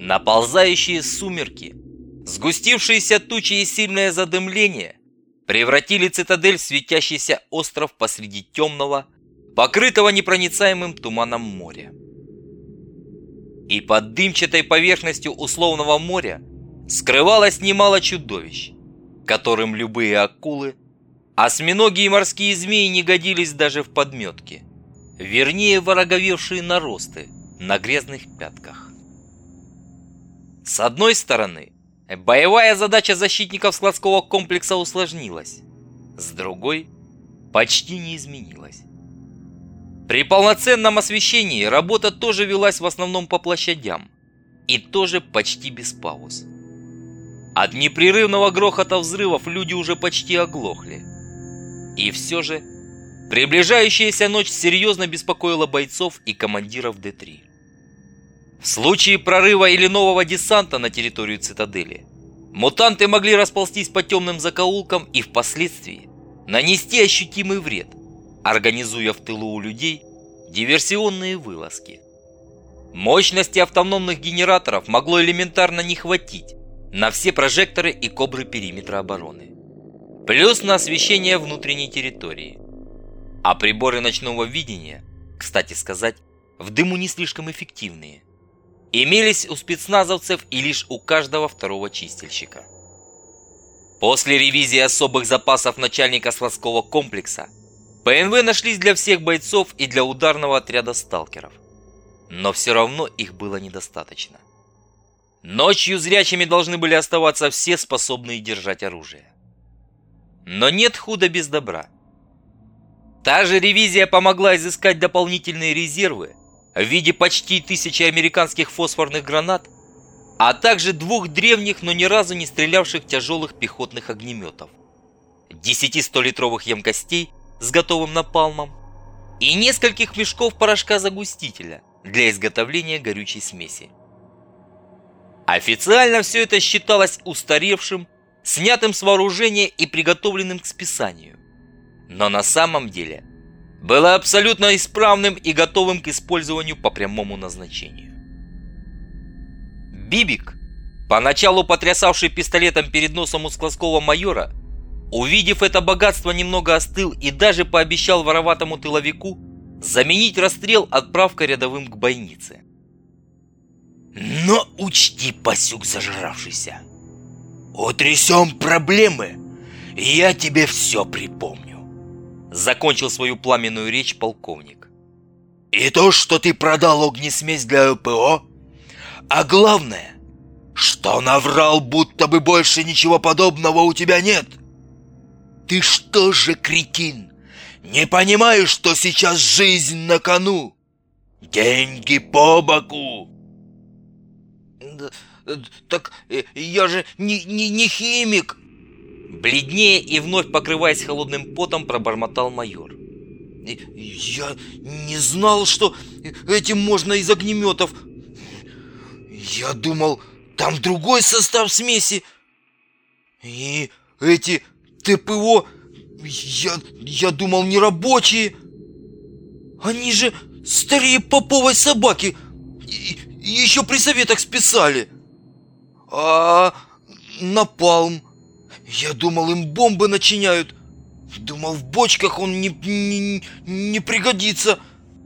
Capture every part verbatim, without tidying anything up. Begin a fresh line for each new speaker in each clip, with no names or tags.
Наползающие сумерки, сгустившиеся тучи и сильное задымление превратили цитадель в светящийся остров посреди темного, покрытого непроницаемым туманом моря. И под дымчатой поверхностью условного моря скрывалось немало чудовищ, которым любые акулы, осьминоги и морские змеи не годились даже в подметке, вернее, вороговевшие наросты на грязных пятках. С одной стороны, боевая задача защитников складского комплекса усложнилась, с другой – почти не изменилась. При полноценном освещении работа тоже велась в основном по площадям, и тоже почти без пауз. От непрерывного грохота взрывов люди уже почти оглохли. И все же, приближающаяся ночь серьезно беспокоила бойцов и командиров Д три. В случае прорыва или нового десанта на территорию цитадели, мутанты могли расползтись по темным закоулкам и впоследствии нанести ощутимый вред, организуя в тылу у людей диверсионные вылазки. Мощности автономных генераторов могло элементарно не хватить на все прожекторы и кобры периметра обороны, плюс на освещение внутренней территории. А приборы ночного видения, кстати сказать, в дыму не слишком эффективные, имелись у спецназовцев и лишь у каждого второго чистильщика. После ревизии особых запасов начальника складского комплекса ПНВ нашлись для всех бойцов и для ударного отряда сталкеров. Но все равно их было недостаточно. Ночью зрячими должны были оставаться все, способные держать оружие. Но нет худа без добра. Та же ревизия помогла изыскать дополнительные резервы в виде почти тысячи американских фосфорных гранат, а также двух древних, но ни разу не стрелявших тяжелых пехотных огнеметов, десяти столитровых емкостей с готовым напалмом и нескольких мешков порошка-загустителя для изготовления горючей смеси. Официально все это считалось устаревшим, снятым с вооружения и приготовленным к списанию, но на самом деле было абсолютно исправным и готовым к использованию по прямому назначению. Бибик, поначалу потрясавший пистолетом перед носом у складского майора, увидев это богатство, немного остыл и даже пообещал вороватому тыловику заменить расстрел отправкой рядовым к бойнице.
Но учти, пасюк зажравшийся, утрясем проблемы, и я тебе все припомню.
Закончил свою пламенную речь полковник.
И то, что ты продал огнесмесь для ЛПО, а главное, что наврал, будто бы больше ничего подобного у тебя нет. Ты что же, кретин, не понимаешь, что сейчас жизнь на кону? Деньги по боку.
Да, так я же не, не, не химик.
Бледнее и вновь покрываясь холодным потом, пробормотал майор.
Я не знал, что этим можно из огнеметов. Я думал, там другой состав смеси. И эти ТПО, я, я думал, не рабочие. Они же старее поповой собаки. И, и еще при советах списали. А напалм, я думал, им бомбы начиняют. Думал, в бочках он не, не, не пригодится.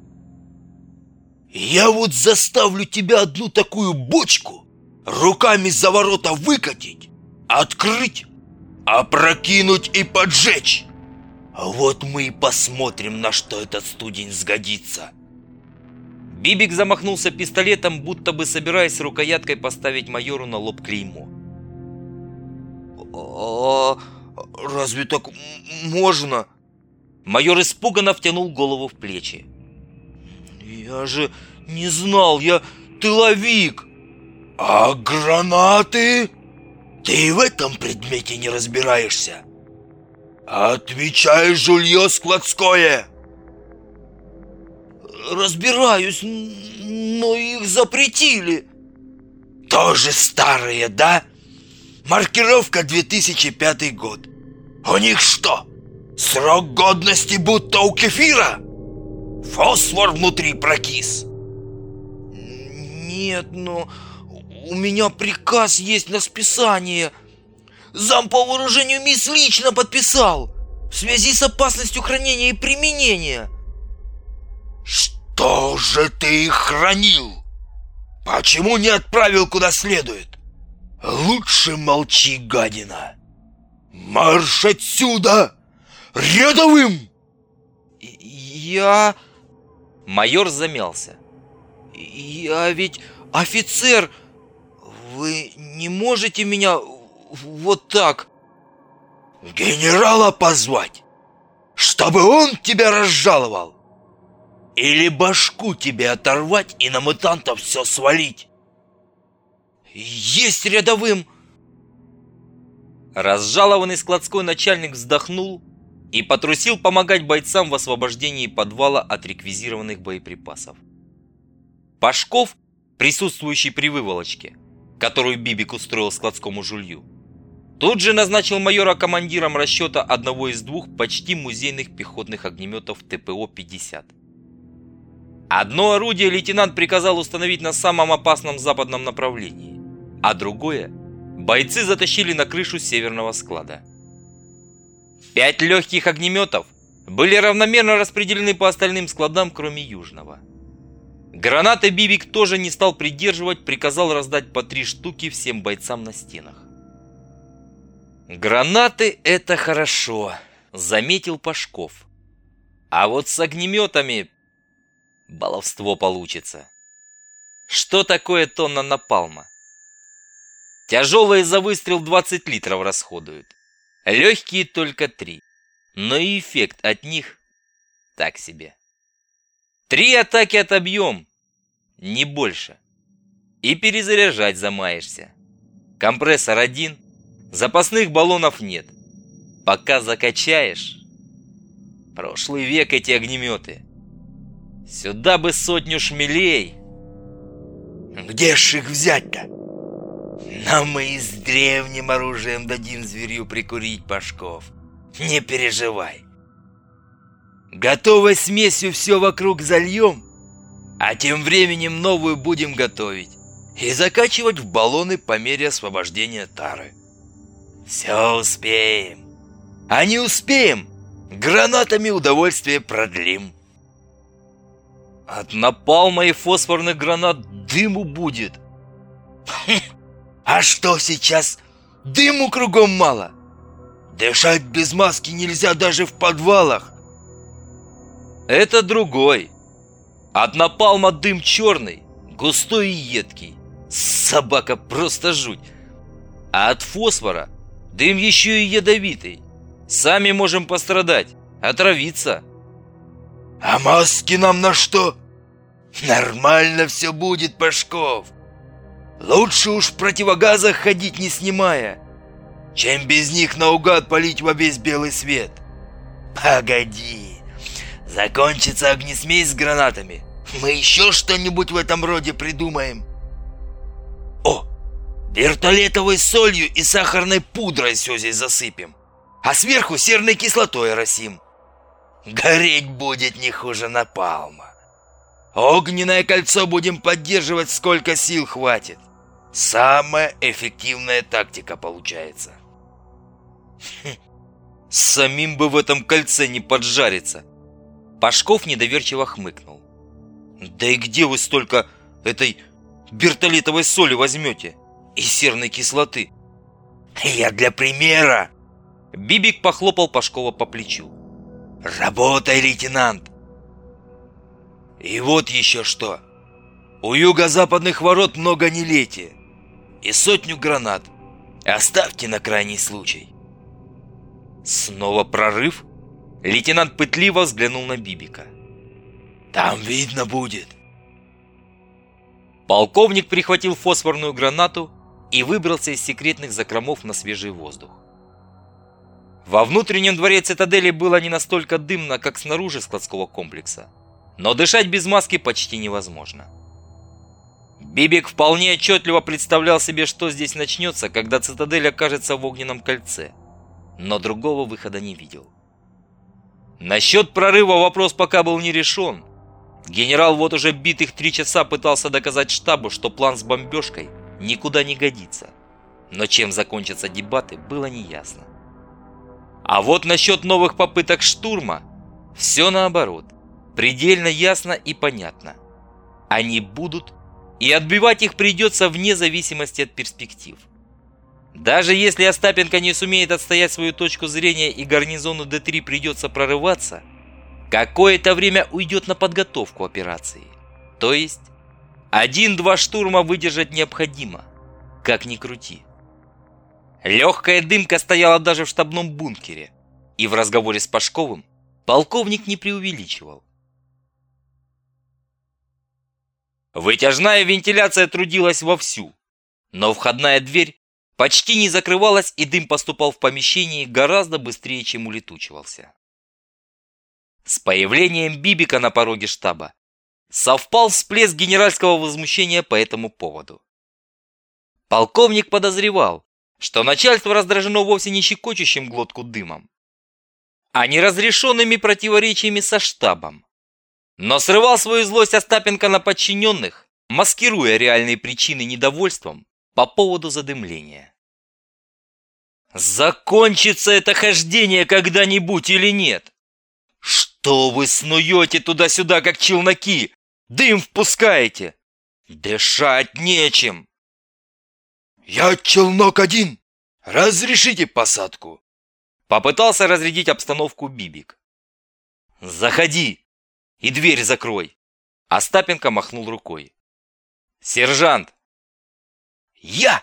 Я вот заставлю тебя одну такую бочку руками за ворота выкатить, открыть, опрокинуть и поджечь. А вот мы и посмотрим, на что этот студень сгодится.
Бибик замахнулся пистолетом, будто бы собираясь рукояткой поставить майору на лоб клеймо.
А разве так можно?
Майор испуганно втянул голову в плечи.
Я же не знал, я тыловик.
А гранаты? Ты в этом предмете не разбираешься? Отвечай, жулье складское!
Разбираюсь, но их запретили.
Тоже старые, да? Маркировка две тысячи пятый год. У них что, срок годности будто у кефира? Фосфор внутри прокис.
Нет, но у меня приказ есть на списание. Зам по вооружению МИС лично подписал в связи с опасностью хранения и применения.
Что же ты их хранил? Почему не отправил куда следует? Лучше молчи, гадина. Марш отсюда! Рядовым!
Я...
Майор замялся.
Я ведь офицер. Вы не можете меня вот так...
Генерала позвать, чтобы он тебя разжаловал? Или башку тебе оторвать и на мутантов все свалить?
Есть рядовым.
Разжалованный складской начальник вздохнул и потрусил помогать бойцам в освобождении подвала от реквизированных боеприпасов. Пашков, присутствующий при выволочке, которую Бибик устроил складскому жулью, тут же назначил майора командиром расчета одного из двух почти музейных пехотных огнеметов Т П О пятьдесят. Одно орудие лейтенант приказал установить на самом опасном западном направлении, а другое бойцы затащили на крышу северного склада. Пять легких огнеметов были равномерно распределены по остальным складам, кроме южного. Гранаты Бибик тоже не стал придерживать, приказал раздать по три штуки всем бойцам на стенах. «Гранаты — это хорошо», — заметил Пашков. «А вот с огнеметами баловство получится. Что такое тонна напалма? Тяжелые за выстрел двадцать литров расходуют, легкие только три, но и эффект от них так себе. Три атаки отобьем, не больше, и перезаряжать замаешься. Компрессор один, запасных баллонов нет. Пока закачаешь... Прошлый век эти огнеметы. Сюда бы сотню шмелей.
Где ж их взять-то? Нам мы и с древним оружием дадим зверю прикурить, Пашков. Не переживай. Готовой смесью все вокруг зальем, а тем временем новую будем готовить и закачивать в баллоны по мере освобождения тары. Все успеем. А не успеем, гранатами удовольствие продлим.
От напалма и фосфорных гранат дыму будет.
А что сейчас? Дыму кругом мало. Дышать без маски нельзя даже в подвалах.
Это другой. От напалма дым черный, густой и едкий. Собака просто жуть. А от фосфора дым еще и ядовитый. Сами можем пострадать, отравиться.
А маски нам на что? Нормально все будет, Пашков. Лучше уж в противогазах ходить не снимая, чем без них наугад палить во весь белый свет. Погоди, закончится огнесмесь с гранатами, мы еще что-нибудь в этом роде придумаем. О, вертолетовой солью и сахарной пудрой все здесь засыпем, а сверху серной кислотой оросим. Гореть будет не хуже напалма. Огненное кольцо будем поддерживать сколько сил хватит. Самая эффективная тактика получается.
Самим бы в этом кольце не поджариться. Пашков недоверчиво хмыкнул. Да и где вы столько этой бертолетовой соли возьмете? И серной кислоты?
Я для примера.
Бибик похлопал Пашкова по плечу.
Работай, лейтенант. И вот еще что. У юго-западных ворот много нелетия. И сотню гранат. Оставьте на крайний случай.
Снова прорыв? Лейтенант пытливо взглянул на Бибика.
Там видно будет.
Полковник прихватил фосфорную гранату и выбрался из секретных закромов на свежий воздух. Во внутреннем дворе цитадели было не настолько дымно, как снаружи складского комплекса, но дышать без маски почти невозможно. Бибик вполне отчетливо представлял себе, что здесь начнется, когда цитадель окажется в огненном кольце, но другого выхода не видел. Насчет прорыва вопрос пока был не решен. Генерал вот уже битых три часа пытался доказать штабу, что план с бомбежкой никуда не годится. Но чем закончатся дебаты, было неясно. А вот насчет новых попыток штурма все наоборот, предельно ясно и понятно. Они будут, и отбивать их придется вне зависимости от перспектив. Даже если Остапенко не сумеет отстоять свою точку зрения и гарнизону Д три придется прорываться, какое-то время уйдет на подготовку операции. То есть, один-два штурма выдержать необходимо, как ни крути. Легкая дымка стояла даже в штабном бункере, и в разговоре с Пашковым полковник не преувеличивал. Вытяжная вентиляция трудилась вовсю, но входная дверь почти не закрывалась, и дым поступал в помещении гораздо быстрее, чем улетучивался. С появлением Бибика на пороге штаба совпал всплеск генеральского возмущения по этому поводу. Полковник подозревал, что начальство раздражено вовсе не щекочущим глотку дымом, а неразрешенными противоречиями со штабом, но срывал свою злость Остапенко на подчиненных, маскируя реальные причины недовольством по поводу задымления. «Закончится это хождение когда-нибудь или нет? Что вы снуете туда-сюда, как челноки? Дым впускаете? Дышать нечем!»
«Я челнок один! Разрешите посадку!»
Попытался разрядить обстановку Бибик. «Заходи и дверь закрой!» Остапенко махнул рукой. «Сержант!»
«Я!»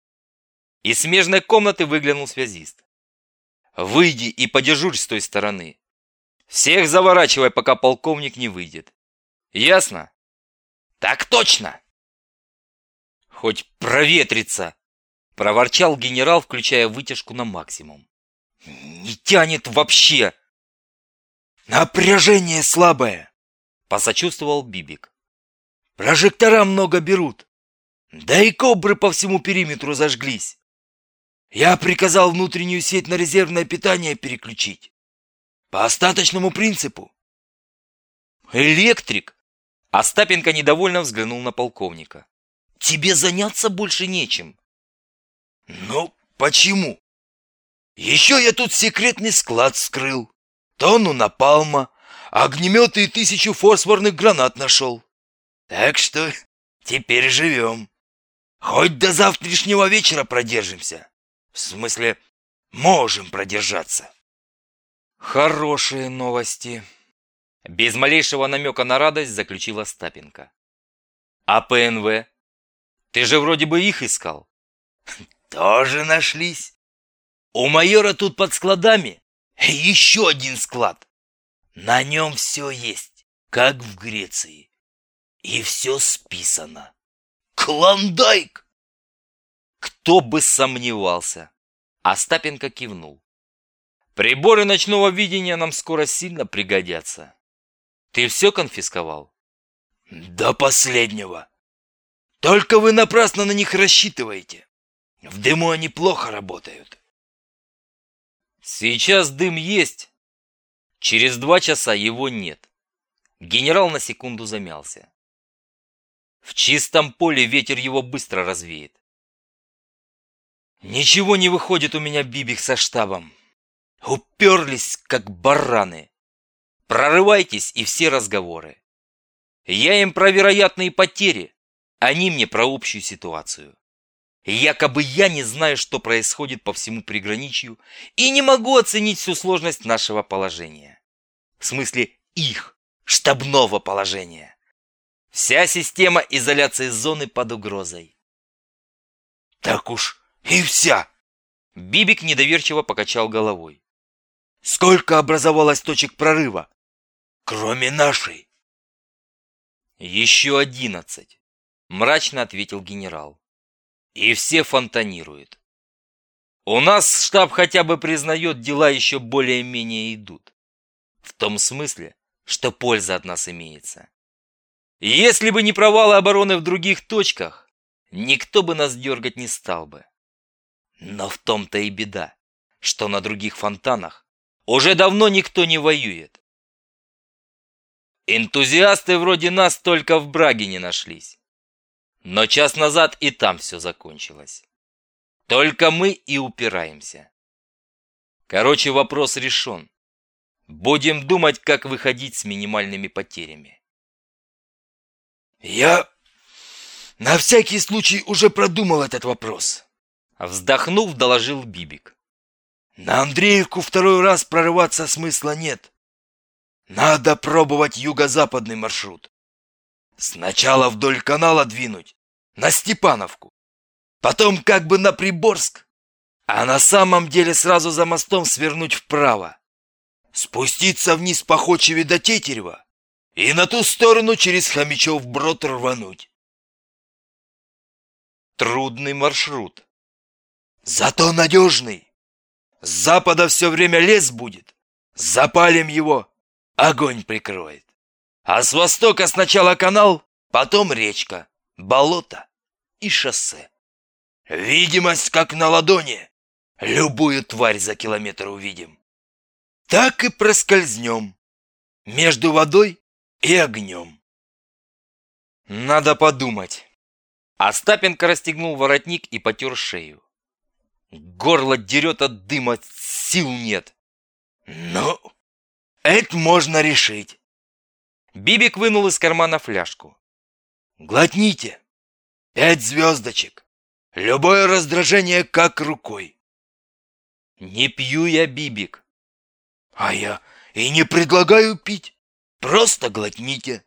Из смежной комнаты выглянул связист. «Выйди и подежурь с той стороны. Всех заворачивай, пока полковник не выйдет. Ясно?»
«Так точно!»
«Хоть проветрится!» – проворчал генерал, включая вытяжку на максимум. «Не тянет вообще!»
«Напряжение слабое!»
– посочувствовал Бибик.
«Прожектора много берут. Да и кобры по всему периметру зажглись. Я приказал внутреннюю сеть на резервное питание переключить. По остаточному принципу».
«Электрик!» – Остапенко недовольно взглянул на полковника. «Тебе заняться больше нечем».
«Ну, почему? Еще я тут секретный склад вскрыл, тонну напалма, огнеметы и тысячу фосфорных гранат нашел. Так что теперь живем. Хоть до завтрашнего вечера продержимся. В смысле, можем продержаться».
«Хорошие новости», — без малейшего намека на радость заключил Остапенко. «А П Н В? Ты же вроде бы их искал».
«Тоже нашлись. У майора тут под складами еще один склад. На нем все есть, как в Греции. И все списано. Клондайк!»
«Кто бы сомневался!» Остапенко кивнул. «Приборы ночного видения нам скоро сильно пригодятся. Ты все конфисковал?»
«До последнего. Только вы напрасно на них рассчитываете. В дыму они плохо работают».
«Сейчас дым есть. Через два часа его нет». Генерал на секунду замялся. «В чистом поле ветер его быстро развеет». «Ничего не выходит у меня, Бибик, со штабом. Уперлись, как бараны. Прорывайтесь и все разговоры. Я им про вероятные потери, они мне про общую ситуацию. Якобы я не знаю, что происходит по всему приграничью, и не могу оценить всю сложность нашего положения. В смысле их, штабного положения. Вся система изоляции зоны под угрозой».
«Так уж и вся!»
Бибик недоверчиво покачал головой.
«Сколько образовалось точек прорыва, кроме нашей?»
«Еще одиннадцать», — мрачно ответил генерал. «И все фонтанируют. У нас штаб хотя бы признает, дела еще более-менее идут. В том смысле, что польза от нас имеется. Если бы не провалы обороны в других точках, никто бы нас дергать не стал бы. Но в том-то и беда, что на других фонтанах уже давно никто не воюет. Энтузиасты вроде нас только в Браге не нашлись. Но час назад и там все закончилось. Только мы и упираемся. Короче, вопрос решен. Будем думать, как выходить с минимальными потерями.
Я на всякий случай уже продумал этот вопрос.
Вздохнув, доложил Бибик.
На Андреевку второй раз прорываться смысла нет. Надо пробовать юго-западный маршрут. Сначала вдоль канала двинуть, на Степановку. Потом как бы на Приборск. А на самом деле сразу за мостом свернуть вправо. Спуститься вниз по Хочеве до Тетерева. И на ту сторону через Хомячев Брод рвануть.
Трудный маршрут.
Зато надежный. С запада все время лес будет. Запалим его, огонь прикроет. А с востока сначала канал, потом речка, болото и шоссе. Видимость как на ладони. Любую тварь за километр увидим. Так и проскользнем. Между водой и огнем.
Надо подумать. Остапенко расстегнул воротник и потер шею. Горло дерет от дыма, сил нет.
Ну, это можно решить.
Бибик вынул из кармана фляжку.
Глотните. Пять звездочек. Любое раздражение как рукой.
Не пью я, Бибик.
А я и не предлагаю пить. Просто глотните.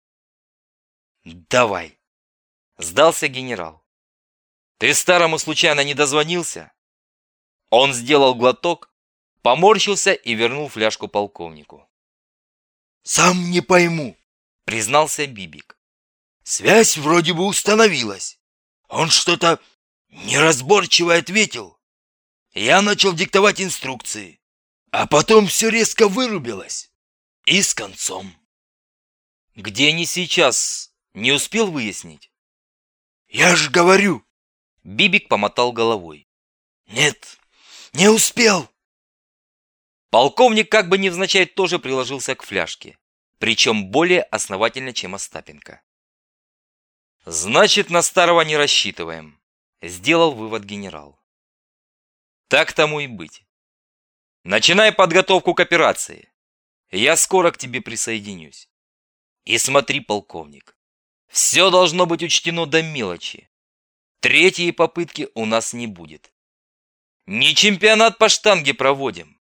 Давай. Сдался генерал. Ты старому случайно не дозвонился? Он сделал глоток, поморщился и вернул фляжку полковнику.
Сам не пойму,
признался Бибик.
Связь вроде бы установилась. Он что-то неразборчиво ответил. Я начал диктовать инструкции, а потом все резко вырубилось. И с концом.
Где они сейчас? Не успел выяснить?
Я же говорю.
Бибик помотал головой.
Нет, не успел.
Полковник как бы невзначай тоже приложился к фляжке, причем более основательно, чем Остапенко. Значит, на старого не рассчитываем, сделал вывод генерал. Так тому и быть. Начинай подготовку к операции. Я скоро к тебе присоединюсь. И смотри, полковник, все должно быть учтено до мелочи. Третьей попытки у нас не будет. Не чемпионат по штанге проводим.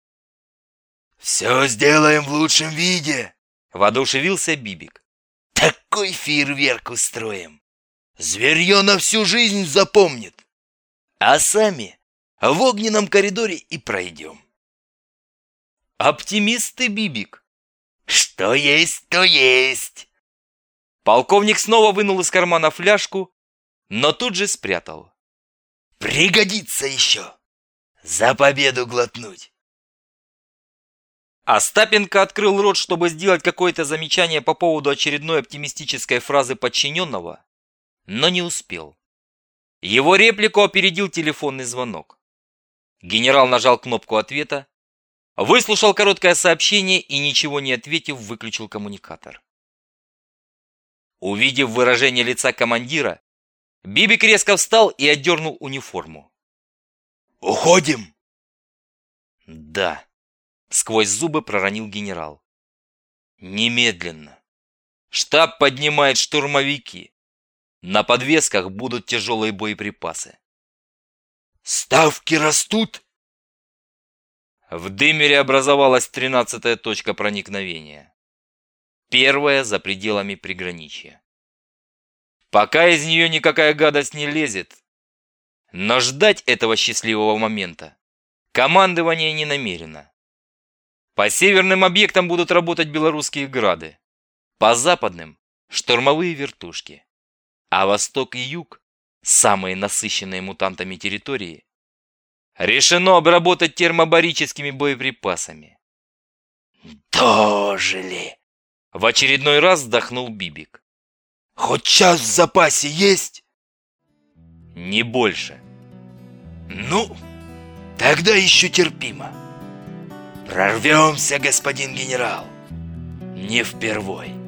Все сделаем в лучшем виде,
воодушевился Бибик.
Такой фейерверк устроим. Зверье на всю жизнь запомнит. А сами в огненном коридоре и пройдем.
Оптимист ты, Бибик.
Что есть, то есть.
Полковник снова вынул из кармана фляжку, но тут же спрятал.
Пригодится еще. За победу глотнуть.
Остапенко открыл рот, чтобы сделать какое-то замечание по поводу очередной оптимистической фразы подчиненного, но не успел. Его реплику опередил телефонный звонок. Генерал нажал кнопку ответа, выслушал короткое сообщение и, ничего не ответив, выключил коммуникатор. Увидев выражение лица командира, Бибик резко встал и отдернул униформу.
«Уходим!»
«Да», — сквозь зубы проронил генерал. «Немедленно. Штаб поднимает штурмовики. На подвесках будут тяжелые боеприпасы».
«Ставки растут?»
В дымере образовалась тринадцатая точка проникновения. Первая за пределами приграничья. Пока из нее никакая гадость не лезет. Но ждать этого счастливого момента командование не намерено. По северным объектам будут работать белорусские грады. По западным – штурмовые вертушки. А восток и юг – самые насыщенные мутантами территории – решено обработать термобарическими боеприпасами.
«Дожили!» –
в очередной раз вздохнул Бибик.
«Хоть час в запасе есть?»
«Не больше».
«Ну, тогда еще терпимо. Прорвемся, господин генерал. Не впервой».